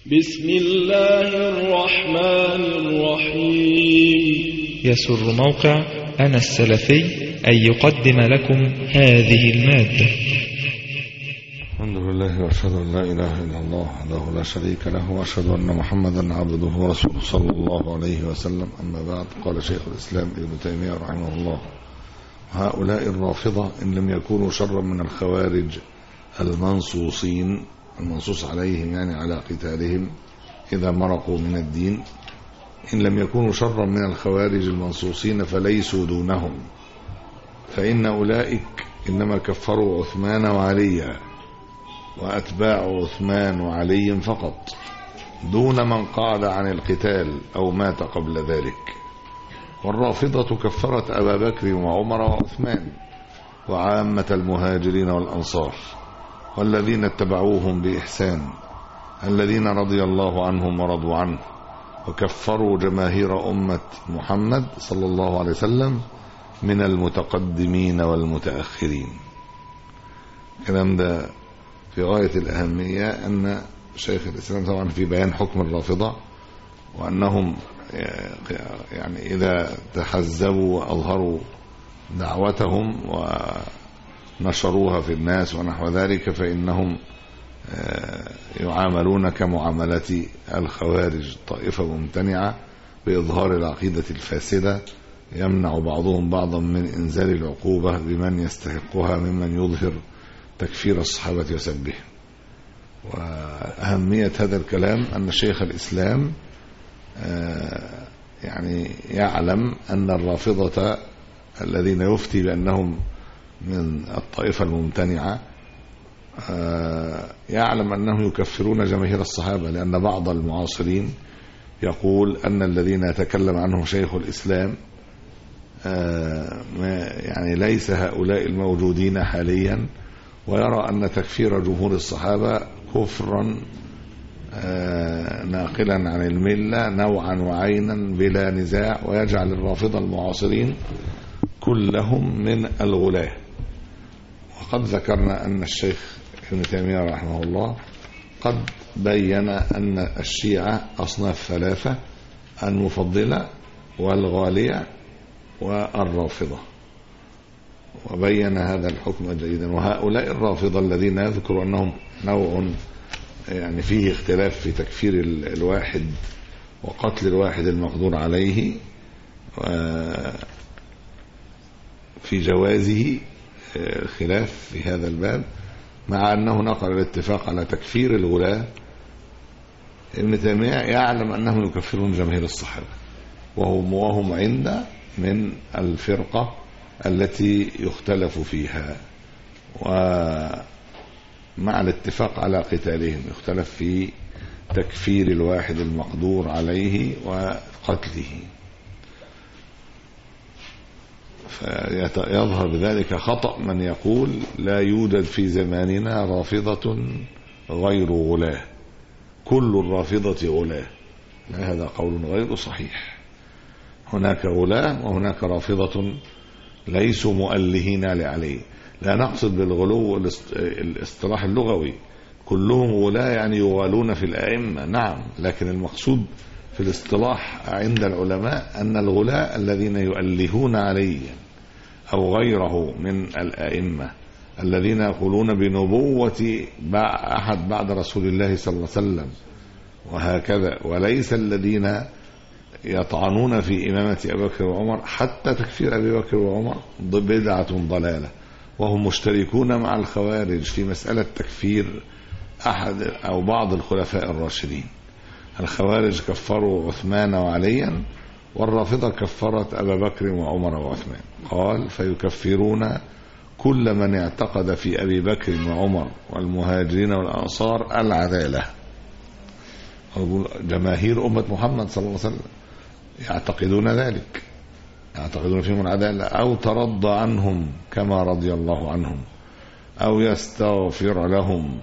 بسم الله الرحمن الرحيم. يسر موقع أنا السلفي أن يقدم لكم هذه المادة. الحمد لله وأشهد أن لا إله إلا الله وحده لا شريك له وأشهد أن محمدا عبده ورسوله صلى الله عليه وسلم. أما بعد، قال شيخ الإسلام ابن تيمية رحمه الله: هؤلاء الرافضة إن لم يكونوا شرا من الخوارج المنصوصين، المنصوص عليهم يعني على قتالهم إذا مرقوا من الدين، إن لم يكونوا شرا من الخوارج المنصوصين فليسوا دونهم، فإن أولئك إنما كفروا عثمان وعليا وأتباع عثمان وعلي فقط، دون من قال عن القتال أو مات قبل ذلك. والرافضة كفرت أبا بكر وعمر وعثمان وعامة المهاجرين والأنصار والذين اتبعوهم بإحسان الذين رضي الله عنهم ورضوا عنه، وكفروا جماهير أمة محمد صلى الله عليه وسلم من المتقدمين والمتأخرين. الكلام ده في غاية الأهمية، أن شيخ الإسلام طبعا في بيان حكم الرافضة، وأنهم يعني إذا تحزبوا وأظهروا دعوتهم ونشروها في الناس ونحو ذلك فإنهم يعاملون كمعاملة الخوارج، طائفة ممتنعة بإظهار العقيدة الفاسدة، يمنع بعضهم بعضا من إنزال العقوبة بمن يستحقها ممن يظهر تكفير الصحابة وسبهم. وأهمية هذا الكلام أن شيخ الإسلام يعني يعلم أن الرافضة الذين يفتي بأنهم من الطائفة الممتنعة يعلم أنهم يكفرون جماهير الصحابة، لأن بعض المعاصرين يقول أن الذين يتكلم عنهم شيخ الإسلام يعني ليس هؤلاء الموجودين حاليا، ويرى أن تكفير جمهور الصحابة كفرا ناقلا عن الملة نوعا وعينا بلا نزاع، ويجعل الرافضة المعاصرين كلهم من الغلاة. وقد ذكرنا أن الشيخ ابن تيمية رحمه الله قد بين أن الشيعة أصناف ثلاثة: المفضلة والغالية والرافضة، وبين هذا الحكم جيدا. وهؤلاء الرافضة الذين يذكر أنهم نوع يعني فيه اختلاف في تكفير الواحد وقتل الواحد المقدور عليه في جوازه خلاف في هذا الباب، مع أنه نقل الاتفاق على تكفير الغلاة. ابن تيمية يعلم أنهم يكفرون جماهير الصحابة، وهم عند من الفرقة التي يختلف فيها، ومع الاتفاق على قتالهم يختلف في تكفير الواحد المقدور عليه وقتله. فيظهر بذلك خطأ من يقول لا يوجد في زماننا رافضة غير غلاة، كل الرافضة غلاة. هذا قول غير صحيح. هناك غلاة وهناك رافضة ليسوا مؤلهين لعليه. لا نقصد بالغلو الاصطلاح اللغوي، كلهم غلاة يعني يغالون في الأئمة، نعم، لكن المقصود في الاصطلاح عند العلماء أن الغلاة الذين يؤلهون عليا أو غيره من الأئمة الذين يقولون بنبوة أحد بعد رسول الله صلى الله عليه وسلم وهكذا، وليس الذين يطعنون في إمامة أبي بكر وعمر. حتى تكفير أبي بكر وعمر بدعة ضلالة، وهم مشتركون مع الخوارج في مسألة تكفير أحد أو بعض الخلفاء الراشدين. الخوارج كفروا عثمان وعليا، والرافضة كفرت أبا بكر وعمر وعثمان. قال: فيكفرون كل من اعتقد في أبي بكر وعمر والمهاجرين والأنصار العدالة. جماهير أمة محمد صلى الله عليه وسلم يعتقدون ذلك، يعتقدون فيهم العدالة، أو ترضى عنهم كما رضي الله عنهم، أو يستغفر لهم،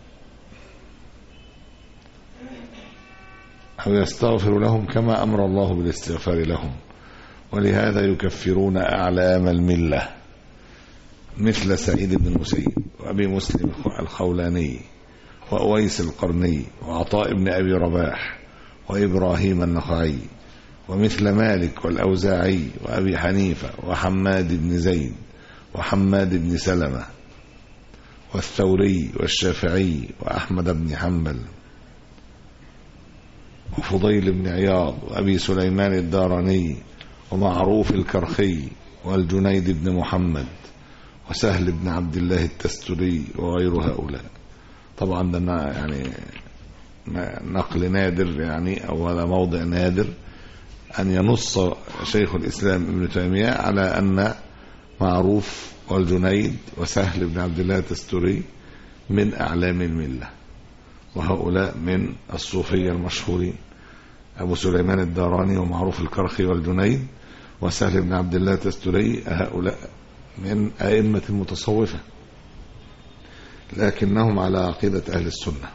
أو يستغفر لهم كما أمر الله بالاستغفار لهم. ولهذا يكفرون أعلام الملة مثل سعيد بن المسيب وأبي مسلم الخولاني وأويس القرني وعطاء بن أبي رباح وإبراهيم النخعي، ومثل مالك والأوزاعي وأبي حنيفة وحماد بن زيد وحماد بن سلمة والثوري والشافعي وأحمد بن حنبل وفضيل بن عياض وأبي سليمان الداراني ومعروف الكرخي والجنيد بن محمد وسهل بن عبد الله التستري وغير هؤلاء. طبعا ده يعني نقل نادر، يعني أو هذا موضع نادر أن ينص شيخ الإسلام ابن تيمية على أن معروف والجنيد وسهل بن عبد الله التستري من أعلام الملة، وهؤلاء من الصوفية المشهورين. أبو سليمان الداراني ومعروف الكرخي والجنيد وسهل بن عبد الله التستري هؤلاء من أئمة المتصوفة، لكنهم على عقيدة أهل السنة.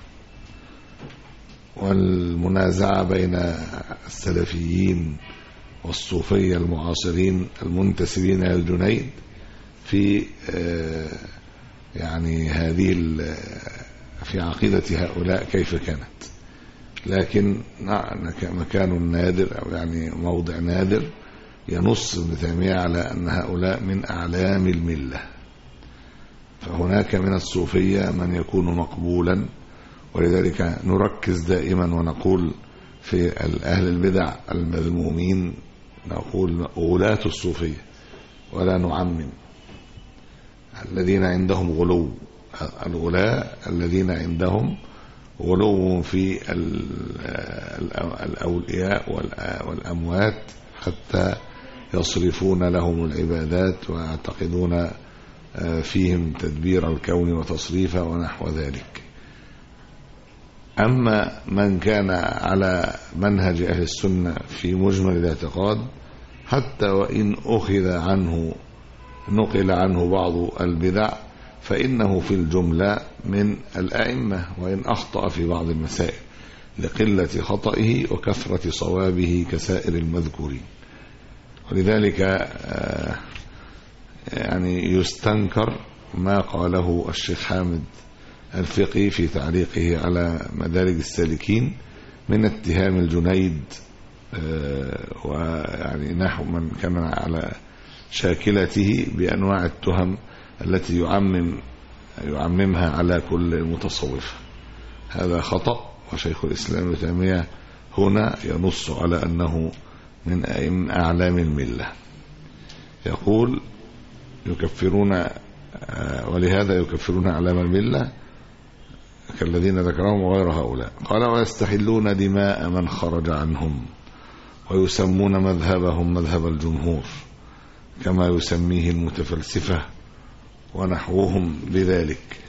والمنازعة بين السلفيين والصوفية المعاصرين المنتسبين إلى الجنيد في يعني هذه في عقيدة هؤلاء كيف كانت، لكن مكان نادر أو يعني موضع نادر ينص ابن تيمية على أن هؤلاء من أعلام الملة. فهناك من الصوفية من يكون مقبولا، ولذلك نركز دائما ونقول في أهل البدع المذمومين نقول غلاة الصوفية ولا نعمم، الذين عندهم غلو، الغلاة الذين عندهم غلو في الأولياء والأموات حتى يصرفون لهم العبادات ويعتقدون فيهم تدبير الكون وتصريفه ونحو ذلك. أما من كان على منهج أهل السنة في مجمل الاعتقاد، حتى وإن نقل عنه بعض البدع، فإنه في الجملة من الأئمة، وإن أخطأ في بعض المسائل لقلة خطئه وكثرة صوابه كسائر المذكورين. ولذلك يعني يستنكر ما قاله الشيخ حامد الفقي في تعليقه على مدارج السالكين من اتهام الجنيد ويعني نحو من كان على شاكلته بأنواع التهم التي يعممها على كل المتصوفة. هذا خطأ، وشيخ الإسلام ابن تيمية هنا ينص على أنه من أعلام الملة. يقول يكفرون، ولهذا يكفرون أعلام الملة كالذين ذكرهم وغير هؤلاء. قال ويستحلون دماء من خرج عنهم ويسمون مذهبهم مذهب الجمهور كما يسميه المتفلسفة ونحوهم بذلك.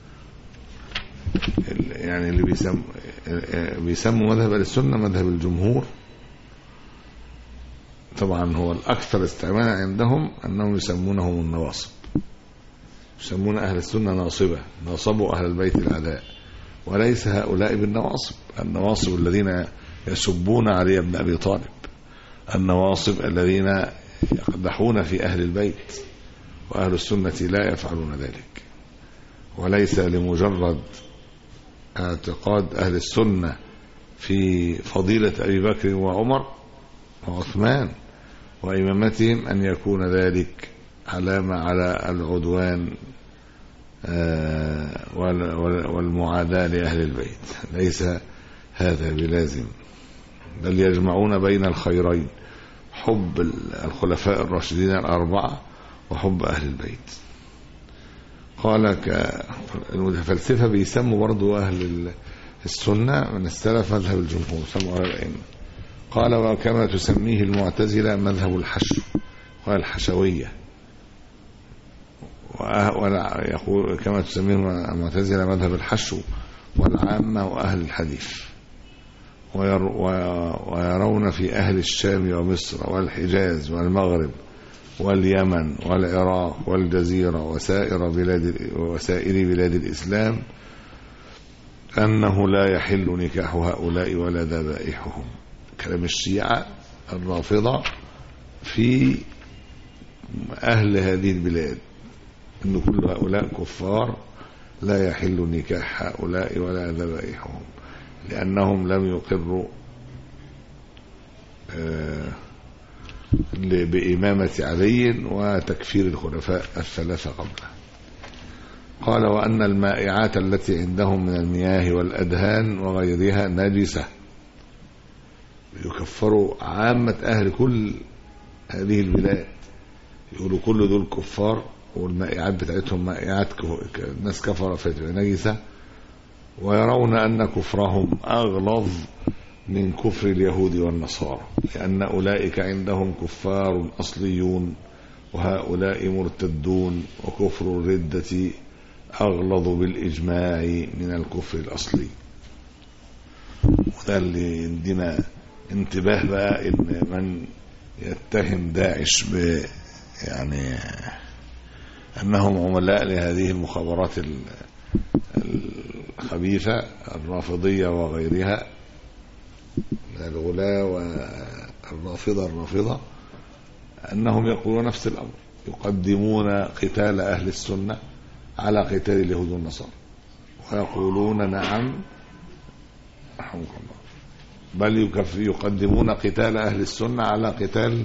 يعني اللي بيسموا مذهب السنة مذهب الجمهور، طبعا هو الأكثر استعمالا عندهم أنهم يسمونهم النواصب، يسمون أهل السنة ناصبة، ناصبوا أهل البيت العداء، وليس هؤلاء بالنواصب. النواصب الذين يسبون علي بن أبي طالب، النواصب الذين يقدحون في أهل البيت، وأهل السنة لا يفعلون ذلك. وليس لمجرد اعتقاد أهل السنة في فضيلة أبي بكر وعمر وعثمان وإمامتهم أن يكون ذلك علامة على العدوان والمعاداة لأهل البيت. ليس هذا بلازم، بل يجمعون بين الخيرين، حب الخلفاء الراشدين الأربعة وحب أهل البيت. قال المتفلسفة بيسموا برضو أهل السنة من السلف مذهب الجمهور، سموا الأئمة. قال وكما تسميه المعتزلة مذهب الحشو والحشوية، ويقول كما تسميه المعتزلة مذهب الحشو والعامة وأهل الحديث. ويرون في أهل الشام ومصر والحجاز والمغرب واليمن والعراق والجزيرة وسائر بلاد الإسلام أنه لا يحل نكاح هؤلاء ولا ذبائحهم. كلام الشيعة الرافضة في أهل هذه البلاد أن كل هؤلاء كفار لا يحل نكاح هؤلاء ولا ذبائحهم، لأنهم لم يقروا بإمامة علي وتكفير الخلفاء الثلاثة قبله. قال: وأن المائعات التي عندهم من المياه والأدهان وغيرها نجسة. يكفروا عامة أهل كل هذه البلاد، يقولوا كل دول كفار، والمائعات بتاعتهم مائعات الناس كفر فتبقى نجسة، ويرون أن كفرهم أغلظ من كفر اليهود والنصارى، لأن أولئك عندهم كفار أصليون وهؤلاء مرتدون، وكفر الردة أغلظ بالإجماع من الكفر الأصلي. وده اللي عندنا انتباه بقى، إن من يتهم داعش يعني أنهم عملاء لهذه المخابرات الخبيثة الرافضية وغيرها من الغلاة والرافضة، أنهم يقولون نفس الأمر، يقدمون قتال أهل السنة على قتال اليهود والنصارى، ويقولون نعم رحمك الله، بل يقدمون قتال أهل السنة على قتال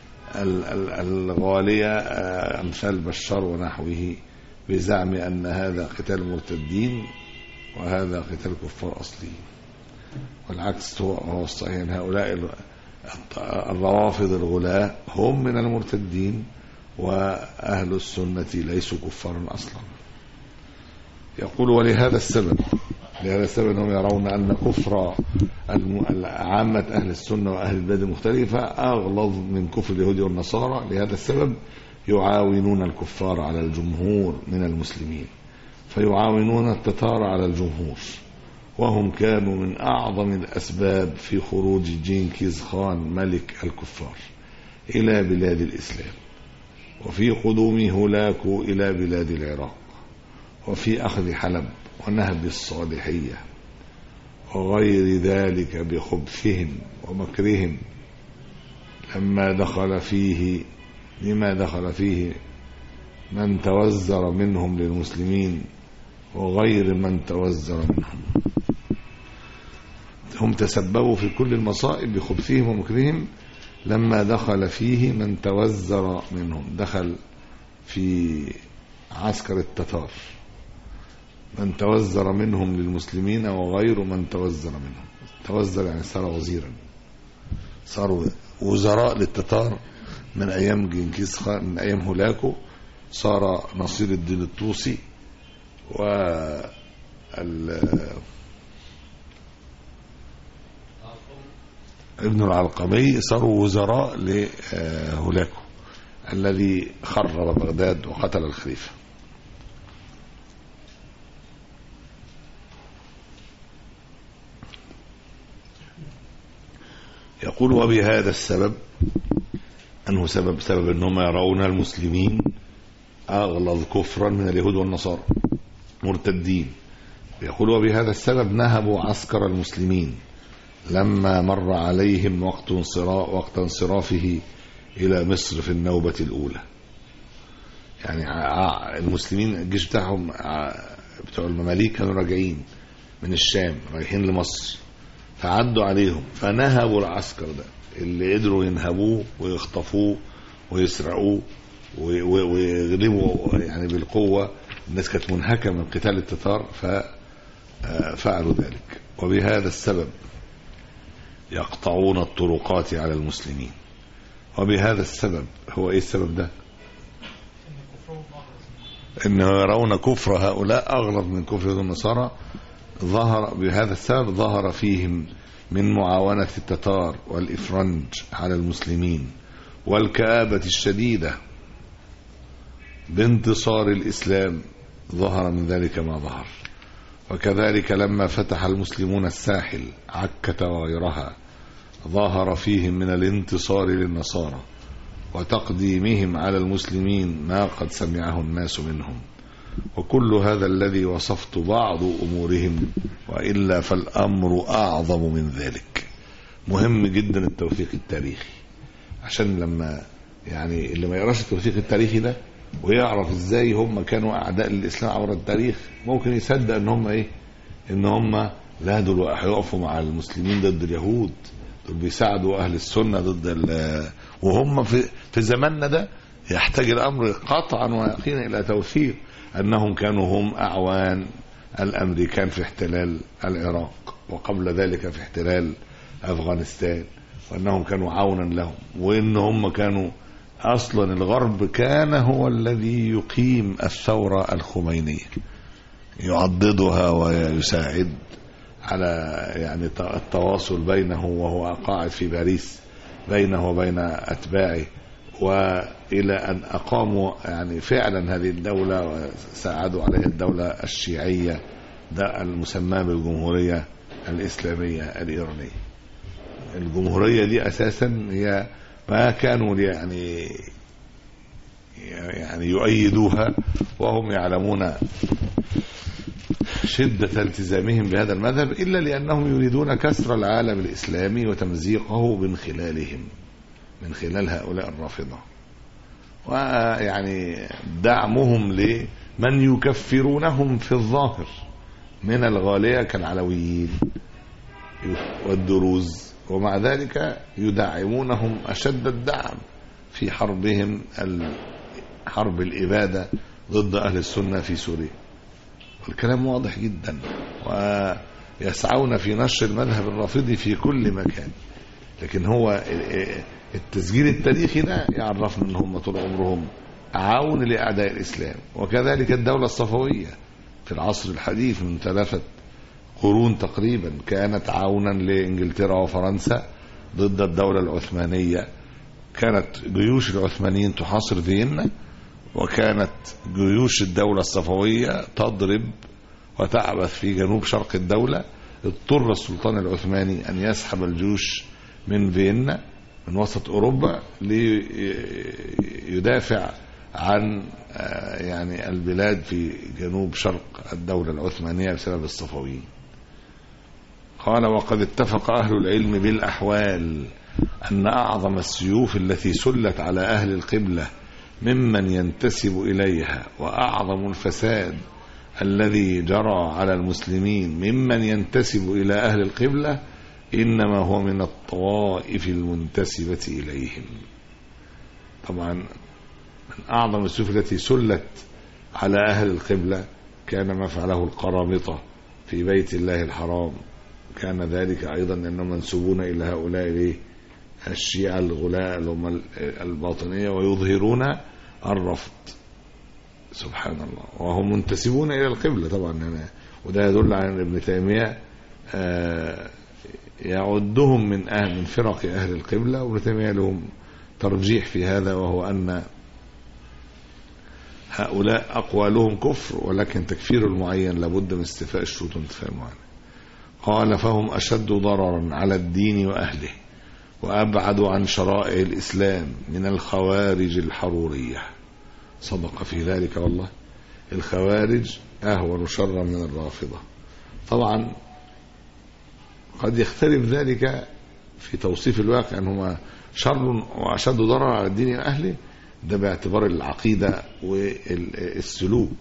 الغالية أمثال بشار ونحوه، بزعم أن هذا قتال مرتدين وهذا قتال كفار أصليين. والعكس هو الصحيح، هؤلاء الروافض الغلاة هم من المرتدين، وأهل السنة ليسوا كفارا أصلا. يقول: ولهذا السبب هم يرون أن كفر عامة أهل السنة وأهل البلاد المختلفة أغلظ من كفر اليهود والنصارى. لهذا السبب يعاونون الكفار على الجمهور من المسلمين، فيعاونون التتار على الجمهور، وهم كانوا من أعظم الأسباب في خروج جنكيز خان ملك الكفار إلى بلاد الإسلام، وفي قدوم هولاكو إلى بلاد العراق، وفي أخذ حلب ونهب الصالحية وغير ذلك بخبثهم ومكرهم لما دخل فيه من توزر منهم للمسلمين وغير من توزر منهم. هم تسببوا في كل المصائب بخبثهم ومكرهم لما دخل فيه من توزر منهم. دخل في عسكر التتار من توزر منهم للمسلمين وغير من توزر منهم. توزر يعني صار وزيرا، صاروا وزراء للتتار من أيام جنكيز خان، من أيام هولاكو صار نصير الدين الطوسي ابن العلقمي صاروا وزراء لهولاكو الذي خرب بغداد وقتل الخليفة. يقول: وبهذا السبب، أنه سبب أنهم يرون المسلمين أغلظ كفرا من اليهود والنصارى مرتدين. يقول: وبهذا السبب نهبوا عسكر المسلمين لما مر عليهم وقت انصرافه إلى مصر في النوبة الأولى. يعني المسلمين الجيش بتاعهم بتوع المماليك كانوا راجعين من الشام رايحين لمصر، فعدوا عليهم فنهبوا العسكر ده اللي قدروا ينهبوه ويخطفوه ويسرقوه ويغلبوا يعني بالقوة. الناس كانت منهكة من قتال التتار ففعلوا ذلك. وبهذا السبب يقطعون الطرقات على المسلمين. وبهذا السبب، هو ايه السبب ده؟ انه يرون كفر هؤلاء اغلظ من كفر النصارى. بهذا السبب ظهر فيهم من معاونة التتار والإفرنج على المسلمين والكآبة الشديدة بانتصار الإسلام، ظهر من ذلك ما ظهر. وكذلك لما فتح المسلمون الساحل عكة وغيرها ظهر فيهم من الانتصار للنصارى وتقديمهم على المسلمين ما قد سمعه الناس منهم. وكل هذا الذي وصفت بعض أمورهم، وإلا فالأمر أعظم من ذلك. مهم جدا التوثيق التاريخي، عشان لما يعني اللي ما يقراش التوثيق التاريخي ده ويعرف ازاي هم كانوا اعداء للاسلام عبر التاريخ، ممكن يصدق ان هم ايه، ان هم لا دول هيقفوا مع المسلمين ضد اليهود، دول بيساعدوا اهل السنه ضد وهم في زماننا ده يحتاج الامر قطعا ويقينا الى توثيق انهم كانوا هم اعوان الامريكان في احتلال العراق، وقبل ذلك في احتلال افغانستان، وانهم كانوا عونا لهم، وان هم كانوا اصلا الغرب كان هو الذي يقيم الثوره الخمينيه، يعضدها ويساعد على يعني التواصل بينه وهو قاعد في باريس بينه وبين اتباعه، والى ان اقاموا يعني فعلا هذه الدوله وساعدوا عليها الدوله الشيعيه ده المسمى بالجمهوريه الاسلاميه الايرانيه. الجمهوريه دي اساسا هي ما كانوا يعني يؤيدوها وهم يعلمون شدة التزامهم بهذا المذهب، إلا لأنهم يريدون كسر العالم الإسلامي وتمزيقه من خلالهم، من خلال هؤلاء الرافضة، ويعني دعمهم لمن يكفرونهم في الظاهر من الغالية كالعلويين والدروز، ومع ذلك يدعمونهم أشد الدعم في حربهم حرب الإبادة ضد أهل السنة في سوريا. الكلام واضح جدا، ويسعون في نشر المذهب الرافضي في كل مكان، لكن هو التسجيل التاريخي ده يعرفنا ان هم طول عمرهم عون لأعداء الإسلام. وكذلك الدولة الصفوية في العصر الحديث من 3 قرون تقريبا كانت عونا لإنجلترا وفرنسا ضد الدولة العثمانية. كانت جيوش العثمانيين تحاصر فيينا، وكانت جيوش الدولة الصفوية تضرب وتعبث في جنوب شرق الدولة. اضطر السلطان العثماني أن يسحب الجيوش من فيينا من وسط أوروبا ليدافع عن يعني البلاد في جنوب شرق الدولة العثمانية بسبب الصفويين. قال: وقد اتفق أهل العلم بالأحوال أن أعظم السيوف التي سلت على أهل القبلة ممن ينتسب إليها، وأعظم الفساد الذي جرى على المسلمين ممن ينتسب إلى أهل القبلة إنما هو من الطوائف المنتسبة إليهم. طبعا من أعظم السيوف التي سلت على أهل القبلة كان ما فعله القرامطة في بيت الله الحرام، كان ذلك أيضا أنهم منسوبون إلى هؤلاء الشيعة الغلاء الباطنية ويظهرون الرفض، سبحان الله، وهم منتسبون إلى القبلة طبعا يعني. وده يدل على أن ابن تيمية يعدهم من فرق أهل القبلة، وابن تيمية لهم ترجيح في هذا، وهو أن هؤلاء أقوالهم كفر، ولكن تكفير المعين لابد من استيفاء الشروط وانتفاء المعين. قال: فهم أشد ضررا على الدين وأهله وأبعد عن شرائع الإسلام من الخوارج الحرورية. صدق في ذلك والله، الخوارج أهون شرا من الرافضة. طبعا قد يختلف ذلك في توصيف الواقع أنهما شر وأشد ضرر على الدين وأهله، ده باعتبار العقيدة والسلوك.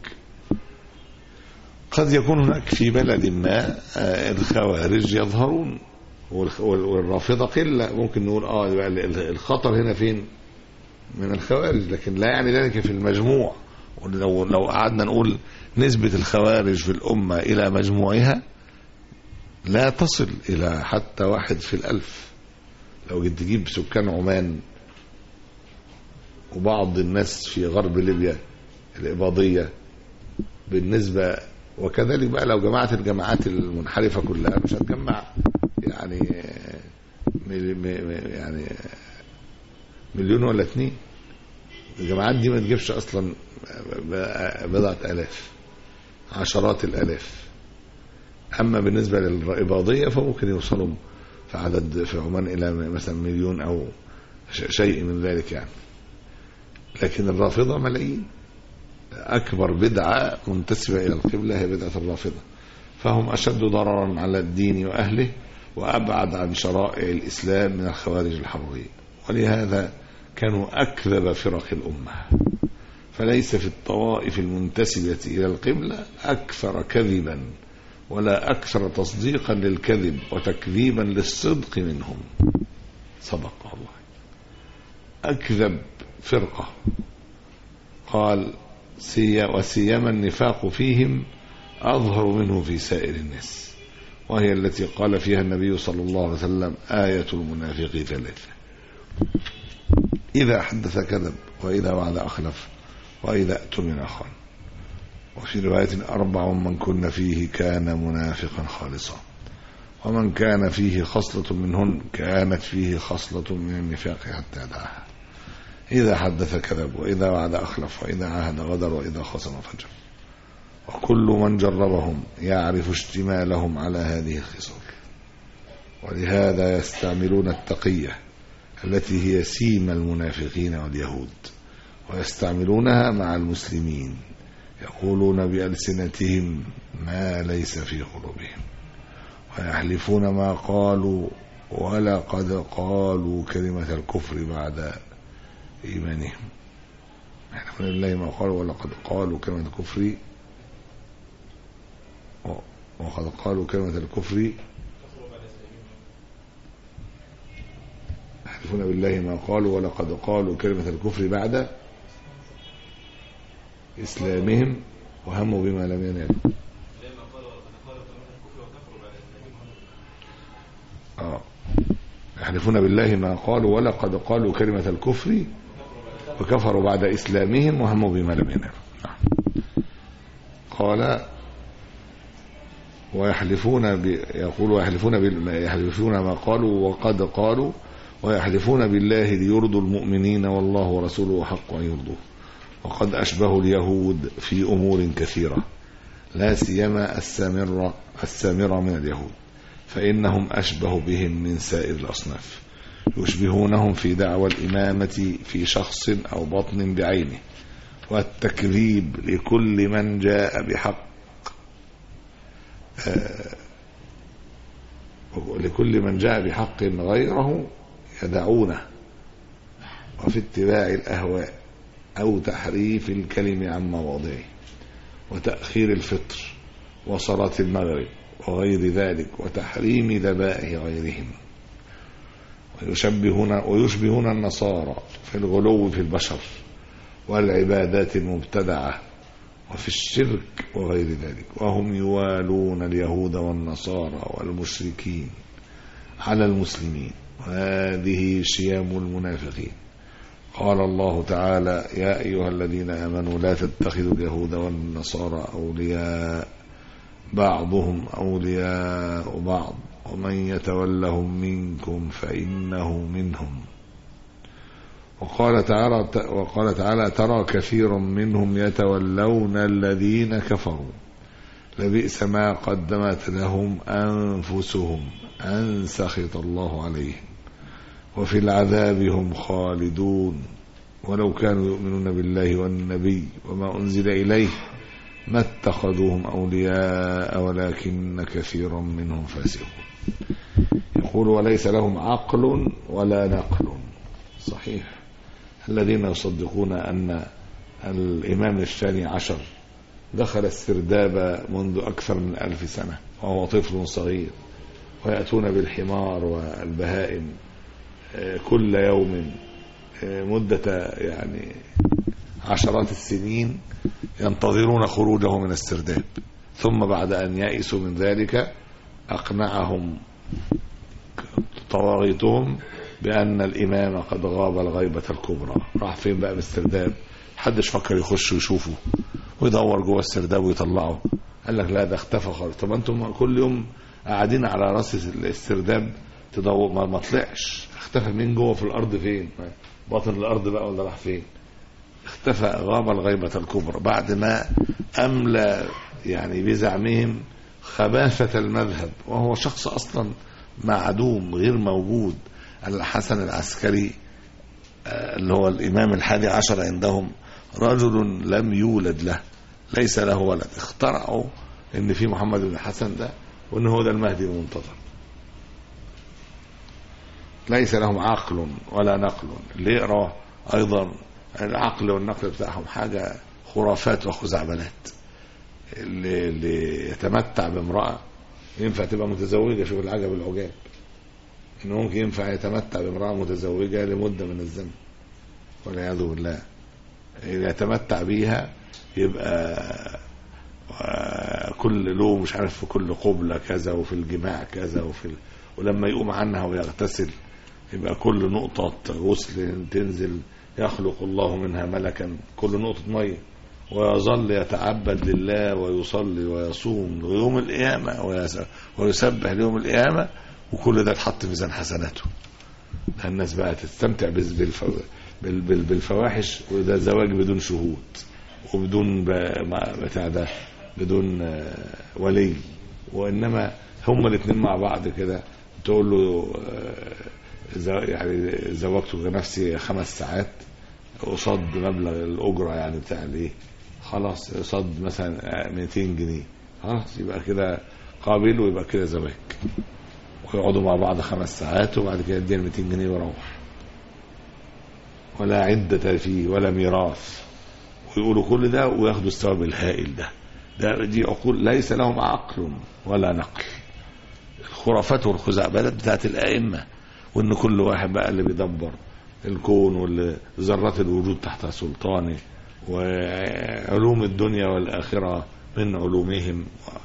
قد يكون هناك في بلد ما الخوارج يظهرون والرافضة قلة، ممكن نقول الخطر هنا فين؟ من الخوارج، لكن لا يعني ذلك في المجموع. لو قعدنا نقول نسبة الخوارج في الأمة إلى مجموعها لا تصل إلى حتى 1 في 1000. لو جيت تجيب سكان عمان وبعض الناس في غرب ليبيا الإباضية بالنسبة، وكذلك بقى لو جمعت الجماعات المنحرفة كلها مش هتجمع يعني 1,000,000 ولا 2. الجماعات دي ما تجيبش أصلا 10,000 عشرات الآلاف. أما بالنسبة للإباضية فممكن يوصلوا في عدد في عمان إلى مثلا 1,000,000 أو شيء من ذلك يعني. لكن الرافضة ملايين. أكبر بدعة منتسبة إلى القبلة هي بدعة الرافضة، فهم أشد ضررا على الدين وأهله وأبعد عن شرائع الإسلام من الخوارج الحرورية، ولهذا كانوا أكذب فرق الأمة. فليس في الطوائف المنتسبة إلى القبلة أكثر كذبا ولا أكثر تصديقا للكذب وتكذيبا للصدق منهم. صدق الله. أكذب فرقة قال وسيما النفاق فيهم أظهر منه في سائر الناس، وهي التي قال فيها النبي صلى الله عليه وسلم: آية المنافق 3: إذا حدث كذب، وإذا وعد أخلف، وإذا اؤتمن خان. وفي رواية: 4 من كن فيه كان منافقا خالصا، ومن كان فيه خصلة منهن كانت فيه خصلة من النفاق حتى دعاها. إذا حدث كذب، وإذا وعد أخلف، وإذا عاهد غدر، وإذا خصم فجر. وكل من جربهم يعرف اشتمالهم على هذه الخصال، ولهذا يستعملون التقية التي هي سيم المنافقين واليهود، ويستعملونها مع المسلمين، يقولون بألسنتهم ما ليس في قلوبهم، ويحلفون ما قالوا ولقد قالوا كلمة الكفر بعد إيمانهم. يحلفون بالله ما قالوا ولقد قالوا كلمة الكفر، وقد قالوا كلمة الكفر، يحلفون بالله ما قالوا ولقد قالوا كلمة الكفر بعد إسلامهم وهموا بما لم ينالوا. يحلفون بالله ما قالوا ولقد قالوا كلمة الكفر وكفروا بعد إسلامهم وهموا بما لم ينالوا. قال: ويحلفون يقول يحلفون ما قالوا وقد قالوا، ويحلفون بالله ليرضوا المؤمنين والله ورسوله حق أن يرضوه. وقد أشبهوا اليهود في أمور كثيرة، لا سيما السامرة من اليهود، فإنهم أشبه بهم من سائر الأصناف. يشبهونهم في دعوى الإمامة في شخص أو بطن بعينه، والتكذيب لكل من جاء بحق لكل من جاء بحق غيره يدعونه، وفي اتباع الأهواء أو تحريف الكلم عن مواضعه، وتأخير الفطر وصلاة المغرب وغير ذلك، وتحريم ذبائح غيرهم. ويشبهون النصارى في الغلو في البشر والعبادات المبتدعة وفي الشرك وغير ذلك، وهم يوالون اليهود والنصارى والمشركين على المسلمين، وهذه شيام المنافقين. قال الله تعالى: يا أيها الذين آمنوا لا تتخذوا اليهود والنصارى أولياء بعضهم أولياء بعض ومن يتولهم منكم فإنه منهم. وقال تعالى: ترى كثير منهم يتولون الذين كفروا لبئس ما قدمت لهم أنفسهم أن سخط الله عليهم وفي العذاب هم خالدون ولو كانوا يؤمنون بالله والنبي وما أنزل إليه ما اتخذوهم أولياء ولكن كثيرا منهم فاسقون. يقول: وليس لهم عقل ولا نقل. صحيح، الذين يصدقون أن الإمام الثاني عشر دخل السرداب منذ أكثر من 1000 سنة وهو طفل صغير، ويأتون بالحمار والبهائم كل يوم مدة يعني عشرات السنين ينتظرون خروجه من السرداب، ثم بعد أن يأسوا من ذلك أقنعهم طواغيتهم بأن الإمام قد غاب الغيبة الكبرى. راح فين بقى بالسرداب؟ حدش فكر يخش ويشوفه ويدور جوه السرداب ويطلعه. قال لك لا، ده اختفى خالص. طب انتم كل يوم قاعدين على راس السرداب تدور، ما طلعش. اختفى من جوه في الأرض فين؟ باطن الأرض بقى ولا راح فين؟ اختفى، غاب الغيبة الكبرى بعد ما أملى يعني بزعمهم خباثة المذهب، وهو شخص أصلا معدوم غير موجود. الحسن العسكري اللي هو الإمام الحادي عشر عندهم رجل لم يولد له، ليس له ولد. اخترعوا ان في محمد بن الحسن ده وان هو ده المهدي المنتظر. ليس لهم عقل ولا نقل. اللي يقرأ ايضا العقل والنقل بتاعهم حاجة خرافات وخزعبلات. اللي يتمتع بامرأة ينفع تبقى متزوجة، شوف العجب العجاب، انه ممكن ينفع يتمتع بامرأة متزوجة لمدة من الزمن والعياذ بالله. يتمتع بيها يبقى كل له مش عارف في كل قبلة كذا، وفي الجماع كذا، ولما يقوم عنها ويغتسل يبقى كل نقطة غسل تنزل يخلق الله منها ملكا، كل نقطة مية، ويظل يتعبد لله ويصلي ويصوم ليوم القيامة ويسبح ليوم القيامة، وكل ده اتحط في ميزان حسناته. الناس بقى تستمتع بالفواحش، وده زواج بدون شهود وبدون بتاع ده، بدون ولي. وإنما هما الاثنين مع بعض كده، تقول له يعني زوجت نفسي 5 ساعات قصاد مبلغ الأجرة يعني بتاع الايه، خلاص قصاد مثلا 200 جنيه، خلاص يبقى كده قابل، ويبقى كده زواج. ويقعدوا مع بعض 5 ساعات، وبعد كده يدينا 200 جنيه ويروح، ولا عدة فيه ولا ميراث، ويقولوا كل ده وياخدوا الثواب الهائل ده. دي عقول ليس لهم عقل ولا نقل. الخرافات والخزعبلات بتاعت الأئمة، وإن كل واحد بقى اللي بيدبر الكون وذرات الوجود تحت سلطانه، وعلوم الدنيا والآخرة من علومهم.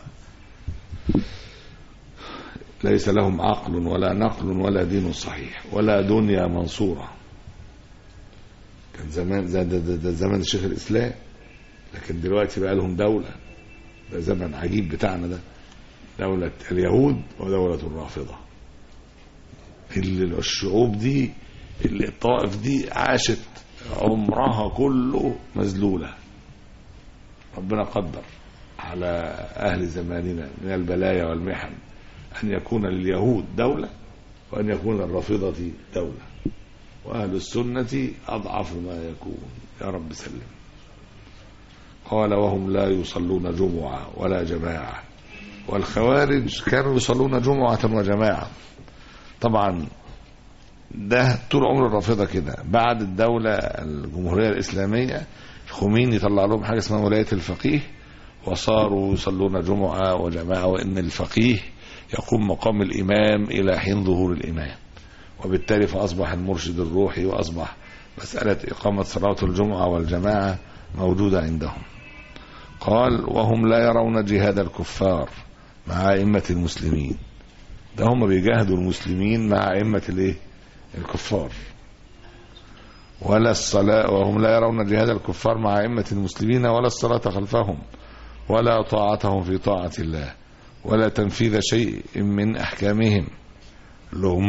ليس لهم عقل ولا نقل ولا دين صحيح ولا دنيا منصورة. كان زمان ده زمان الشيخ الإسلام، لكن دلوقتي بقى لهم دولة. ده زمن عجيب بتاعنا ده، دولة اليهود ودولة الرافضة. اللي الشعوب دي، اللي الطائف دي عاشت عمرها كله مذلولة. ربنا قدر على أهل زماننا من البلايا والمحن أن يكون لليهود دولة، وأن يكون للرافضة دولة، وأهل السنة أضعف ما يكون. يا رب سلم. قال وهم لا يصلون جمعة ولا جماعة. والخوارج كانوا يصلون جمعة وجماعة. طبعا ده طول عمر الرافضة كده. بعد الدولة الجمهورية الإسلامية الخميني طلع لهم حاجة اسمها ولاية الفقيه، وصاروا يصلون جمعة وجماعة، وإن الفقيه يقوم مقام الإمام إلى حين ظهور الإمام، وبالتالي فأصبح المرشد الروحي، وأصبح مسألة إقامة صلاة الجمعة والجماعة موجودة عندهم. قال وهم لا يرون جهاد الكفار مع أئمة المسلمين. ده هم بيجاهدوا المسلمين مع أئمة الايه الكفار. ولا الصلاة، وهم لا يرون جهاد الكفار مع أئمة المسلمين ولا الصلاة خلفهم ولا طاعتهم في طاعة الله ولا تنفيذ شيء من أحكامهم اللي هم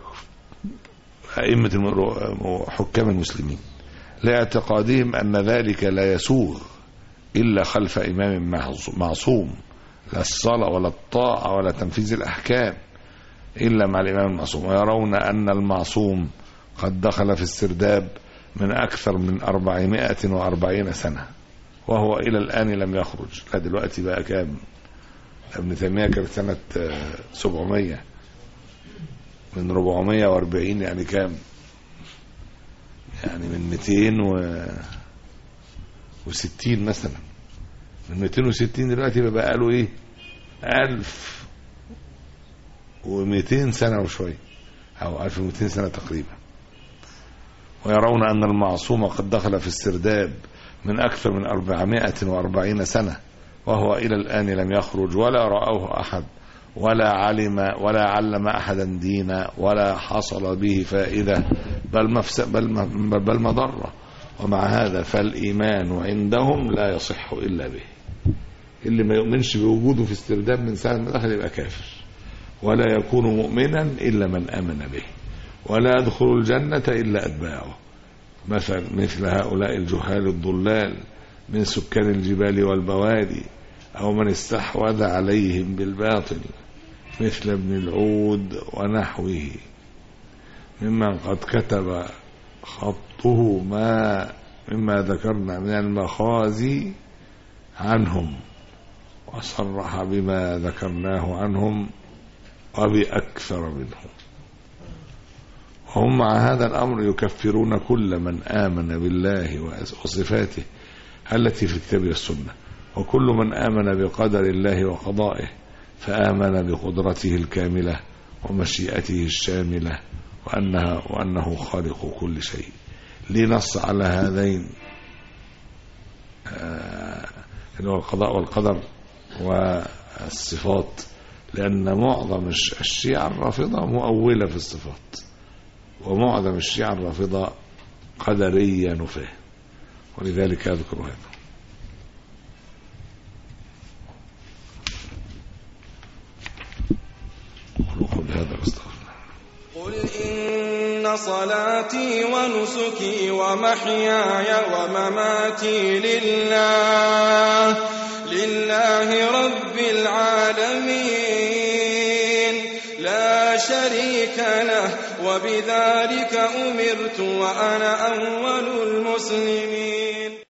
أئمة حكام المسلمين، لاعتقادهم أن ذلك لا يسوغ إلا خلف إمام معصوم، لا الصلاة ولا الطاعة ولا تنفيذ الأحكام إلا مع الإمام المعصوم. ويرون أن المعصوم قد دخل في السرداب من أكثر من 440 سنة، وهو إلى الآن لم يخرج. لا دلوقتي بقى كام؟ ابن تيمية كانت سنة 700، من 440 يعني كام؟ يعني من 260 مثلا. من 260 دلوقتي بقى له ايه 1200 سنة وشوية، او 1200 سنة تقريبا. ويرون ان المعصوم قد دخل في السرداب من اكثر من 440 سنة، وهو الى الان لم يخرج ولا رآه احد ولا علم احدا دينا ولا حصل به فائدة بل مضرة. ومع هذا فالإيمان عندهم لا يصح إلا به. اللي ما يؤمنش بوجوده في استرداد من ساعة ما دخل يبقى كافر، ولا يكون مؤمنا إلا من آمن به، ولا يدخل الجنة إلا أتباعه. مثل هؤلاء الجهال الضلال من سكان الجبال والبوادي، أو من استحوذ عليهم بالباطل مثل ابن العود ونحوه ممن قد كتب خطه مما ذكرنا من المخازي عنهم، وصرح بما ذكرناه عنهم وبأكثر منهم. وهم مع هذا الأمر يكفرون كل من آمن بالله وصفاته التي في الكتاب والسنة، وكل من آمن بقدر الله وقضائه فآمن بقدرته الكاملة ومشيئته الشاملة وأنه خالق كل شيء. لنص على هذين القضاء والقدر والصفات، لأن معظم الشيعة الرافضة مؤولة في الصفات، ومعظم الشيعة الرافضة قدرية نفاه، ولذلك أذكر هذا. قل هذا واستغفر. قل إن صلاتي ونسكي ومحياي ومماتي لله رب العالمين لا شريك له وبذلك أمرت وأنا أول المسلمين.